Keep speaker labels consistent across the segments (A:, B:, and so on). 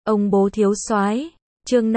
A: Ông bố thiếu soái. Chương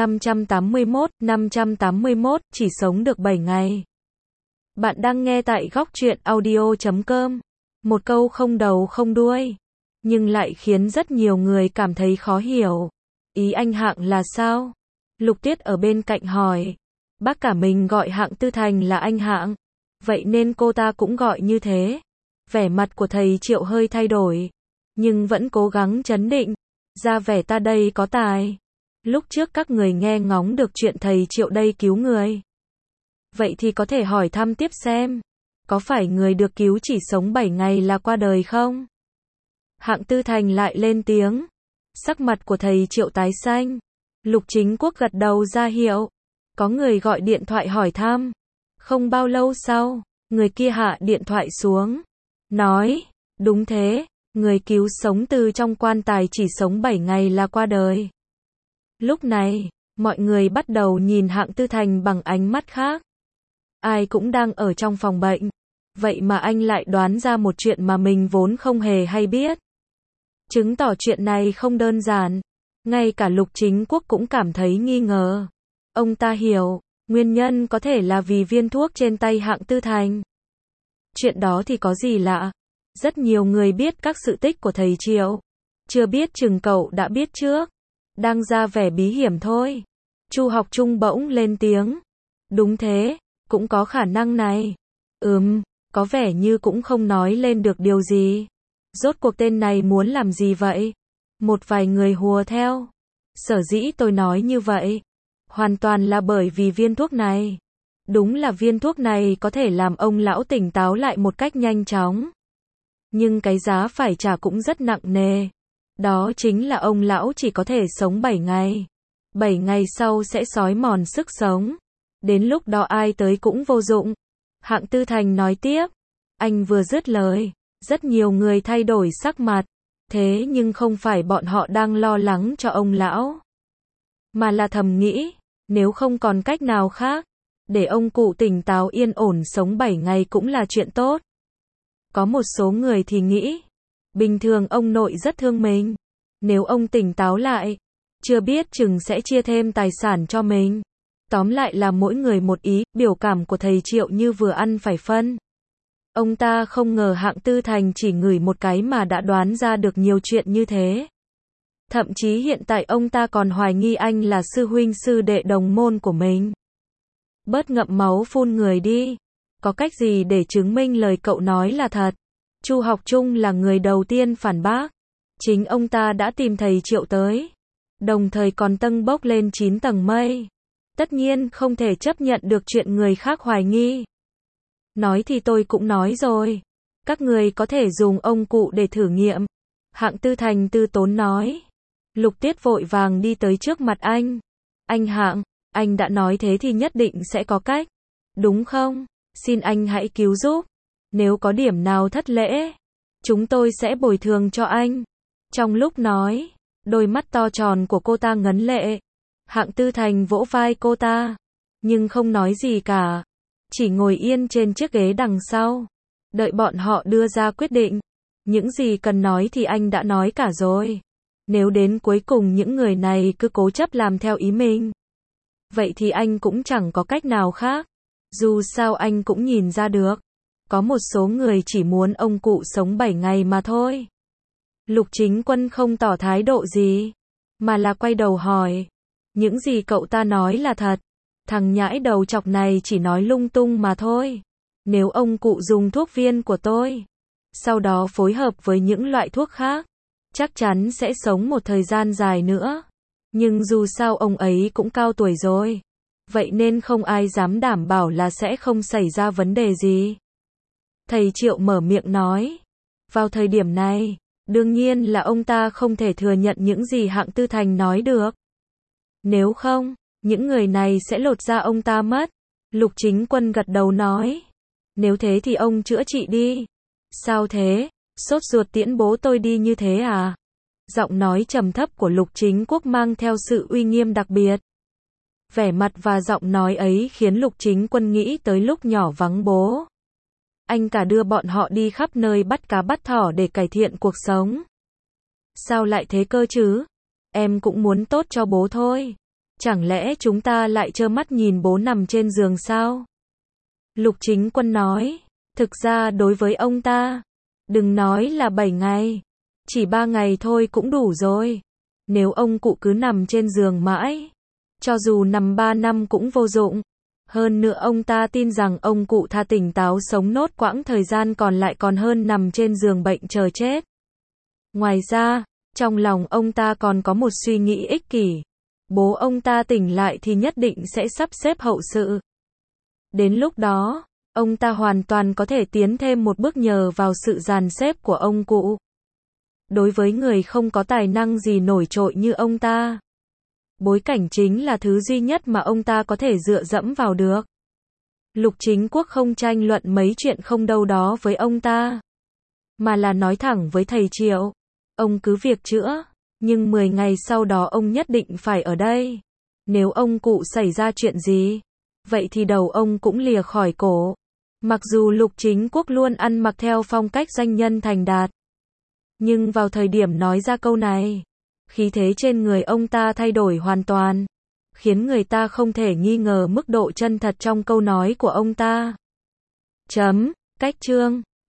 A: 581, chỉ sống được 7 ngày. Bạn đang nghe tại góc truyện audio.com. Một câu không đầu không đuôi, nhưng lại khiến rất nhiều người cảm thấy khó hiểu. Ý anh Hạng là sao? Lục Tuyết ở bên cạnh hỏi. Bác cả mình gọi Hạng Tư Thành là anh Hạng, vậy nên cô ta cũng gọi như thế. Vẻ mặt của thầy Triệu hơi thay đổi, nhưng vẫn cố gắng trấn định, ra vẻ ta đây có tài. Lúc trước các người nghe ngóng được chuyện thầy Triệu đây cứu người. Vậy thì có thể hỏi thăm tiếp xem, có phải người được cứu chỉ sống 7 ngày là qua đời không? Hạng Tư Thành lại lên tiếng. Sắc mặt của thầy Triệu tái xanh. Lục Chính Quốc gật đầu ra hiệu. Có người gọi điện thoại hỏi thăm. Không bao lâu sau, người kia hạ điện thoại xuống, nói, đúng thế, người cứu sống từ trong quan tài chỉ sống 7 ngày là qua đời. Lúc này, mọi người bắt đầu nhìn Hạng Tư Thành bằng ánh mắt khác. Ai cũng đang ở trong phòng bệnh, vậy mà anh lại đoán ra một chuyện mà mình vốn không hề hay biết. Chứng tỏ chuyện này không đơn giản. Ngay cả Lục Chính Quốc cũng cảm thấy nghi ngờ. Ông ta hiểu, nguyên nhân có thể là vì viên thuốc trên tay Hạng Tư Thành. Chuyện đó thì có gì lạ. Rất nhiều người biết các sự tích của thầy Triệu. Chưa biết chừng cậu đã biết trước. Đang ra vẻ bí hiểm thôi. Chu Học Trung bỗng lên tiếng. Đúng thế, cũng có khả năng này. Có vẻ như cũng không nói lên được điều gì. Rốt cuộc tên này muốn làm gì vậy? Một vài người hùa theo. Sở dĩ tôi nói như vậy, hoàn toàn là bởi vì viên thuốc này. Đúng là viên thuốc này có thể làm ông lão tỉnh táo lại một cách nhanh chóng. Nhưng cái giá phải trả cũng rất nặng nề. Đó chính là ông lão chỉ có thể sống 7 ngày. 7 ngày sau sẽ xói mòn sức sống. Đến lúc đó ai tới cũng vô dụng. Hạng Tư Thành nói tiếp. Anh vừa dứt lời, rất nhiều người thay đổi sắc mặt. Thế nhưng không phải bọn họ đang lo lắng cho ông lão, mà là thầm nghĩ, nếu không còn cách nào khác, để ông cụ tỉnh táo yên ổn sống 7 ngày cũng là chuyện tốt. Có một số người thì nghĩ, bình thường ông nội rất thương mình, nếu ông tỉnh táo lại, chưa biết chừng sẽ chia thêm tài sản cho mình. Tóm lại là mỗi người một ý. Biểu cảm của thầy Triệu như vừa ăn phải phân. Ông ta không ngờ Hạng Tư Thành chỉ ngửi một cái mà đã đoán ra được nhiều chuyện như thế. Thậm chí hiện tại ông ta còn hoài nghi anh là sư huynh sư đệ đồng môn của mình. Bớt ngậm máu phun người đi. Có cách gì để chứng minh lời cậu nói là thật? Chu Học Trung là người đầu tiên phản bác. Chính ông ta đã tìm thầy Triệu tới. Đồng thời còn tâng bốc lên 9 tầng mây. Tất nhiên không thể chấp nhận được chuyện người khác hoài nghi. Nói thì tôi cũng nói rồi. Các người có thể dùng ông cụ để thử nghiệm. Hạng Tư Thành từ tốn nói. Lục Tiết vội vàng đi tới trước mặt anh. Anh Hạng, anh đã nói thế thì nhất định sẽ có cách. Đúng không? Xin anh hãy cứu giúp. Nếu có điểm nào thất lễ, chúng tôi sẽ bồi thường cho anh. Trong lúc nói, đôi mắt to tròn của cô ta ngấn lệ. Hạng Tư Thành vỗ vai cô ta, nhưng không nói gì cả. Chỉ ngồi yên trên chiếc ghế đằng sau, đợi bọn họ đưa ra quyết định. Những gì cần nói thì anh đã nói cả rồi. Nếu đến cuối cùng những người này cứ cố chấp làm theo ý mình, vậy thì anh cũng chẳng có cách nào khác. Dù sao anh cũng nhìn ra được, có một số người chỉ muốn ông cụ sống 7 ngày mà thôi. Lục Chính Quân không tỏ thái độ gì, mà là quay đầu hỏi. Những gì cậu ta nói là thật. Thằng nhãi đầu chọc này chỉ nói lung tung mà thôi. Nếu ông cụ dùng thuốc viên của tôi, sau đó phối hợp với những loại thuốc khác, chắc chắn sẽ sống một thời gian dài nữa. Nhưng dù sao ông ấy cũng cao tuổi rồi, vậy nên không ai dám đảm bảo là sẽ không xảy ra vấn đề gì. Thầy Triệu mở miệng nói. Vào thời điểm này, đương nhiên là ông ta không thể thừa nhận những gì Hạng Tư Thành nói được. Nếu không, những người này sẽ lột da ông ta mất. Lục Chính Quân gật đầu nói. Nếu thế thì ông chữa trị đi. Sao thế? Sốt ruột tiễn bố tôi đi như thế à? Giọng nói trầm thấp của Lục Chính Quốc mang theo sự uy nghiêm đặc biệt. Vẻ mặt và giọng nói ấy khiến Lục Chính Quân nghĩ tới lúc nhỏ vắng bố. Anh cả đưa bọn họ đi khắp nơi bắt cá bắt thỏ để cải thiện cuộc sống. Sao lại thế cơ chứ? em cũng muốn tốt cho bố thôi. Chẳng lẽ chúng ta lại trơ mắt nhìn bố nằm trên giường sao? Lục Chính Quân nói, thực ra đối với ông ta, đừng nói là 7 ngày, chỉ 3 ngày thôi cũng đủ rồi. Nếu ông cụ cứ nằm trên giường mãi, cho dù nằm 3 năm cũng vô dụng. Hơn nữa ông ta tin rằng ông cụ tha tỉnh táo sống nốt quãng thời gian còn lại còn hơn nằm trên giường bệnh chờ chết. Ngoài ra, trong lòng ông ta còn có một suy nghĩ ích kỷ. Bố ông ta tỉnh lại thì nhất định sẽ sắp xếp hậu sự. Đến lúc đó, ông ta hoàn toàn có thể tiến thêm một bước nhờ vào sự dàn xếp của ông cụ. Đối với người không có tài năng gì nổi trội như ông ta, bối cảnh chính là thứ duy nhất mà ông ta có thể dựa dẫm vào được. Lục Chính Quốc không tranh luận mấy chuyện không đâu đó với ông ta, mà là nói thẳng với thầy Triệu, ông cứ việc chữa, nhưng 10 ngày sau đó ông nhất định phải ở đây. Nếu ông cụ xảy ra chuyện gì, vậy thì đầu ông cũng lìa khỏi cổ. Mặc dù Lục Chính Quốc luôn ăn mặc theo phong cách doanh nhân thành đạt, nhưng vào thời điểm nói ra câu này, khí thế trên người ông ta thay đổi hoàn toàn, khiến người ta không thể nghi ngờ mức độ chân thật trong câu nói của ông ta. Cách chương